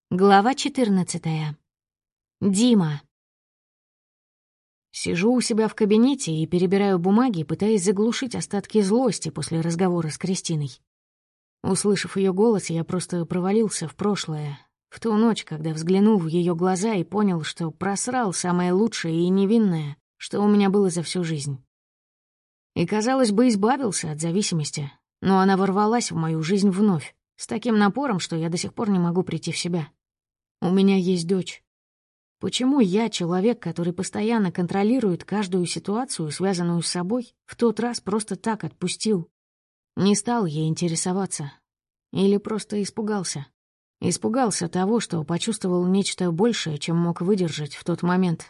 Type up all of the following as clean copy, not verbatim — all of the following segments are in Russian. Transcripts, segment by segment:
Глава 14. Дима. Сижу у себя в кабинете и перебираю бумаги, пытаясь заглушить остатки злости после разговора с Кристиной. Услышав ее голос, я просто провалился в прошлое, в ту ночь, когда взглянул в ее глаза и понял, что просрал самое лучшее и невинное, что у меня было за всю жизнь. И, казалось бы, избавился от зависимости, но она ворвалась в мою жизнь вновь, с таким напором, что я до сих пор не могу прийти в себя. У меня есть дочь. Почему я, человек, который постоянно контролирует каждую ситуацию, связанную с собой, в тот раз просто так отпустил? Не стал ей интересоваться. Или просто испугался? Испугался того, что почувствовал нечто большее, чем мог выдержать в тот момент.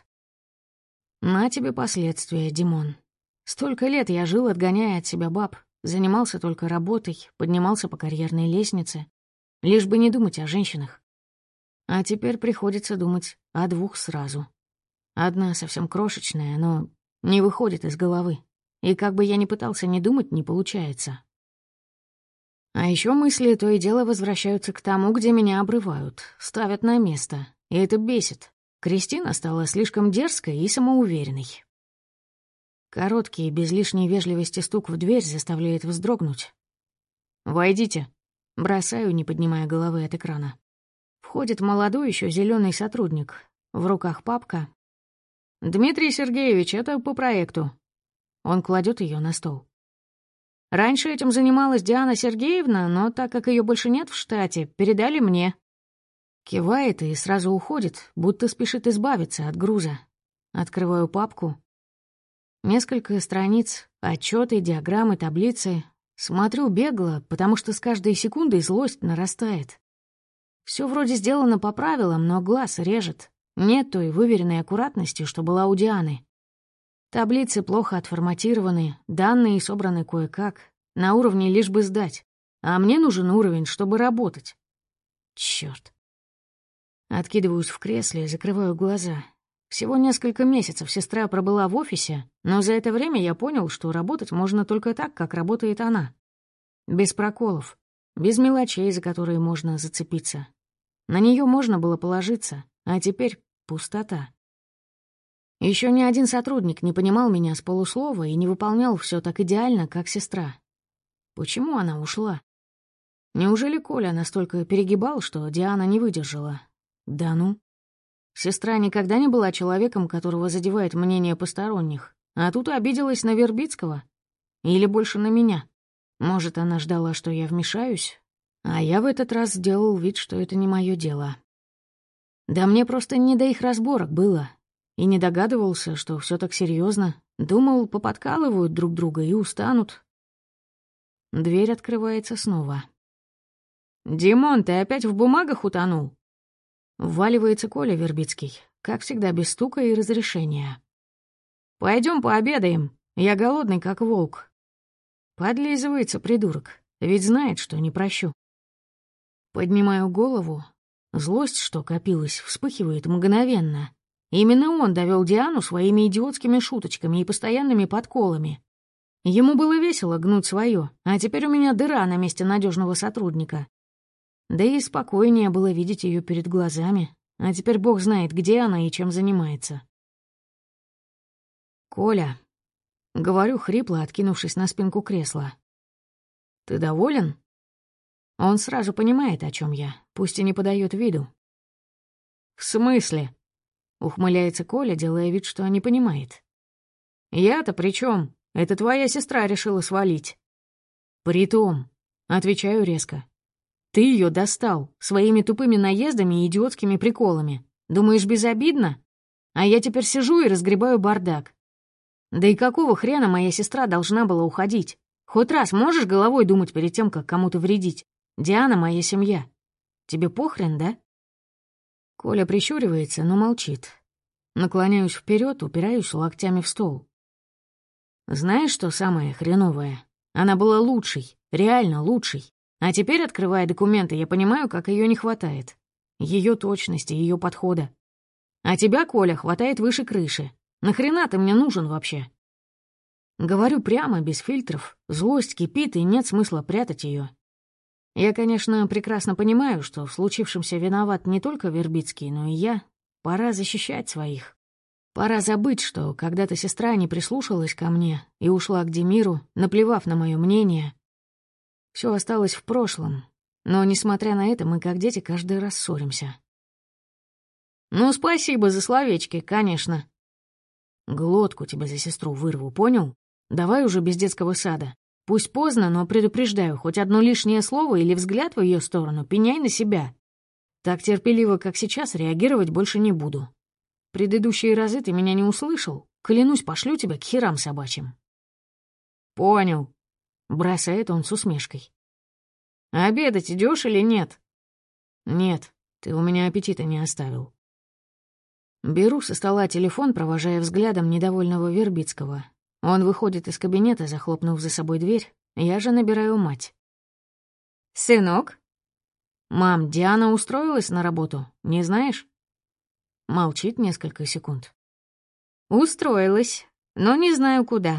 На тебе последствия, Димон. Столько лет я жил, отгоняя от себя баб, занимался только работой, поднимался по карьерной лестнице, лишь бы не думать о женщинах. А теперь приходится думать о двух сразу. Одна совсем крошечная, но не выходит из головы. И как бы я ни пытался не думать, не получается. А еще мысли то и дело возвращаются к тому, где меня обрывают, ставят на место. И это бесит. Кристина стала слишком дерзкой и самоуверенной. Короткий, без лишней вежливости стук в дверь заставляет вздрогнуть. «Войдите», — бросаю, не поднимая головы от экрана. Входит молодой еще зеленый сотрудник. В руках папка. «Дмитрий Сергеевич, это по проекту». Он кладет ее на стол. «Раньше этим занималась Диана Сергеевна, но так как ее больше нет в штате, передали мне». Кивает и сразу уходит, будто спешит избавиться от груза. Открываю папку. Несколько страниц, отчеты, диаграммы, таблицы. Смотрю бегло, потому что с каждой секундой злость нарастает. Все вроде сделано по правилам, но глаз режет. Нет той выверенной аккуратности, что была у Дианы. Таблицы плохо отформатированы, данные собраны кое-как, на уровне лишь бы сдать. А мне нужен уровень, чтобы работать. Чёрт. Откидываюсь в кресле и закрываю глаза. Всего несколько месяцев сестра пробыла в офисе, но за это время я понял, что работать можно только так, как работает она. Без проколов, без мелочей, за которые можно зацепиться. На нее можно было положиться, а теперь пустота. Еще ни один сотрудник не понимал меня с полуслова и не выполнял все так идеально, как сестра. Почему она ушла? Неужели Коля настолько перегибал, что Диана не выдержала? Да ну. Сестра никогда не была человеком, которого задевает мнение посторонних, а тут обиделась на Вербицкого. Или больше на меня. Может, она ждала, что я вмешаюсь? А я в этот раз сделал вид, что это не мое дело. Да мне просто не до их разборок было. И не догадывался, что все так серьезно. Думал, поподкалывают друг друга и устанут. Дверь открывается снова. «Димон, ты опять в бумагах утонул?» Вваливается Коля Вербицкий, как всегда без стука и разрешения. «Пойдем пообедаем, я голодный, как волк». Подлизывается придурок, ведь знает, что не прощу. Поднимаю голову. Злость, что копилась, вспыхивает мгновенно. Именно он довел Диану своими идиотскими шуточками и постоянными подколами. Ему было весело гнуть свое, а теперь у меня дыра на месте надежного сотрудника. Да и спокойнее было видеть ее перед глазами, а теперь бог знает, где она и чем занимается. «Коля», — говорю хрипло, откинувшись на спинку кресла, — «ты доволен?» Он сразу понимает, о чем я, пусть и не подает виду. «В смысле?» — ухмыляется Коля, делая вид, что не понимает. «Я-то при чем? Это твоя сестра решила свалить». «Притом», — отвечаю резко, — «ты ее достал своими тупыми наездами и идиотскими приколами. Думаешь, безобидно? А я теперь сижу и разгребаю бардак. Да и какого хрена моя сестра должна была уходить? Хоть раз можешь головой думать перед тем, как кому-то вредить? Диана — моя семья. Тебе похрен, да?» Коля прищуривается, но молчит. Наклоняюсь вперед, упираюсь локтями в стол. Знаешь, что самое хреновое? Она была лучшей, реально лучшей. А теперь, открывая документы, я понимаю, как ее не хватает. Ее точности, ее подхода. А тебя, Коля, хватает выше крыши. Нахрена ты мне нужен вообще? Говорю прямо, без фильтров. Злость кипит, и нет смысла прятать ее. Я, конечно, прекрасно понимаю, что в случившемся виноват не только Вербицкий, но и я. Пора защищать своих. Пора забыть, что когда-то сестра не прислушалась ко мне и ушла к Демиру, наплевав на мое мнение. Все осталось в прошлом, но, несмотря на это, мы, как дети, каждый раз ссоримся. «Ну, спасибо за словечки, конечно». «Глотку тебе за сестру вырву, понял? Давай уже без детского сада. Пусть поздно, но предупреждаю, хоть одно лишнее слово или взгляд в ее сторону пеняй на себя. Так терпеливо, как сейчас, реагировать больше не буду. Предыдущие разы ты меня не услышал. Клянусь, пошлю тебя к херам собачьим». «Понял», — бросает он с усмешкой. «Обедать идешь или нет?» «Нет, ты у меня аппетита не оставил». Беру со стола телефон, провожая взглядом недовольного Вербицкого. Он выходит из кабинета, захлопнув за собой дверь. Я же набираю мать. «Сынок?» «Мам, Диана устроилась на работу, не знаешь?» Молчит несколько секунд. «Устроилась, но не знаю куда».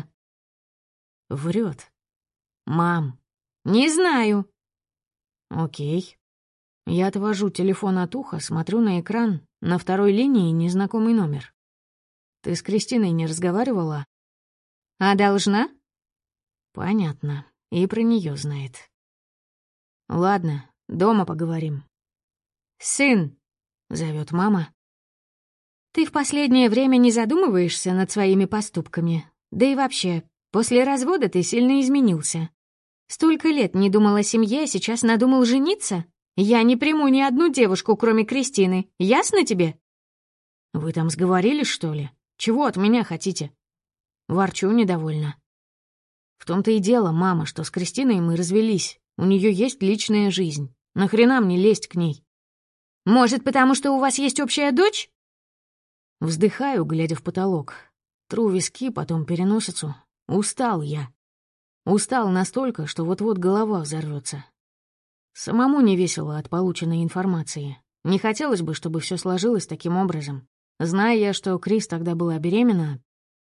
Врет. «Мам». «Не знаю». «Окей». Я отвожу телефон от уха, смотрю на экран. На второй линии незнакомый номер. «Ты с Кристиной не разговаривала?» «А должна?» «Понятно. И про нее знает». «Ладно, дома поговорим». «Сын», — зовет мама. «ты в последнее время не задумываешься над своими поступками? Да и вообще, после развода ты сильно изменился. Столько лет не думал о семье, а сейчас надумал жениться? Я не приму ни одну девушку, кроме Кристины. Ясно тебе?» «Вы там сговорились, что ли? Чего от меня хотите?» Ворчу недовольно. «В том-то и дело, мама, что с Кристиной мы развелись. У нее есть личная жизнь. Нахрена мне лезть к ней?» «Может, потому что у вас есть общая дочь?» Вздыхаю, глядя в потолок. Тру виски, потом переносицу. Устал я. Устал настолько, что вот-вот голова взорвется. Самому не весело от полученной информации. Не хотелось бы, чтобы все сложилось таким образом. Зная я, что Крис тогда была беременна...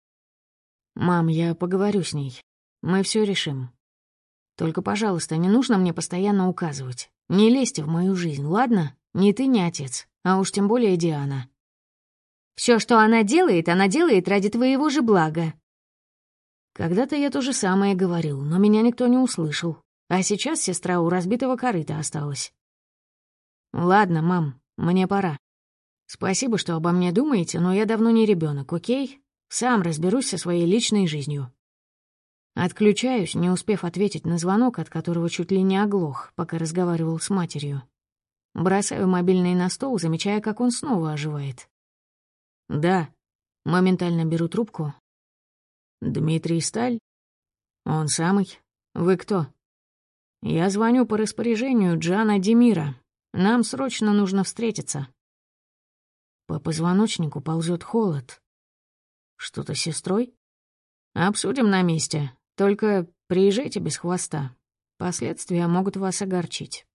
«Мам, я поговорю с ней. Мы все решим. Только, пожалуйста, не нужно мне постоянно указывать. Не лезьте в мою жизнь, ладно? Ни ты, ни отец. А уж тем более Диана». Все, что она делает ради твоего же блага». Когда-то я то же самое говорил, но меня никто не услышал. А сейчас сестра у разбитого корыта осталась. «Ладно, мам, мне пора. Спасибо, что обо мне думаете, но я давно не ребенок, окей? Сам разберусь со своей личной жизнью». Отключаюсь, не успев ответить на звонок, от которого чуть ли не оглох, пока разговаривал с матерью. Бросаю мобильный на стол, замечая, как он снова оживает. «Да». Моментально беру трубку. «Дмитрий Сталь?» «Он самый. Вы кто?» «Я звоню по распоряжению Джана Демира. Нам срочно нужно встретиться». По позвоночнику ползет холод. «Что-то с сестрой?» «Обсудим на месте. Только приезжайте без хвоста. Последствия могут вас огорчить».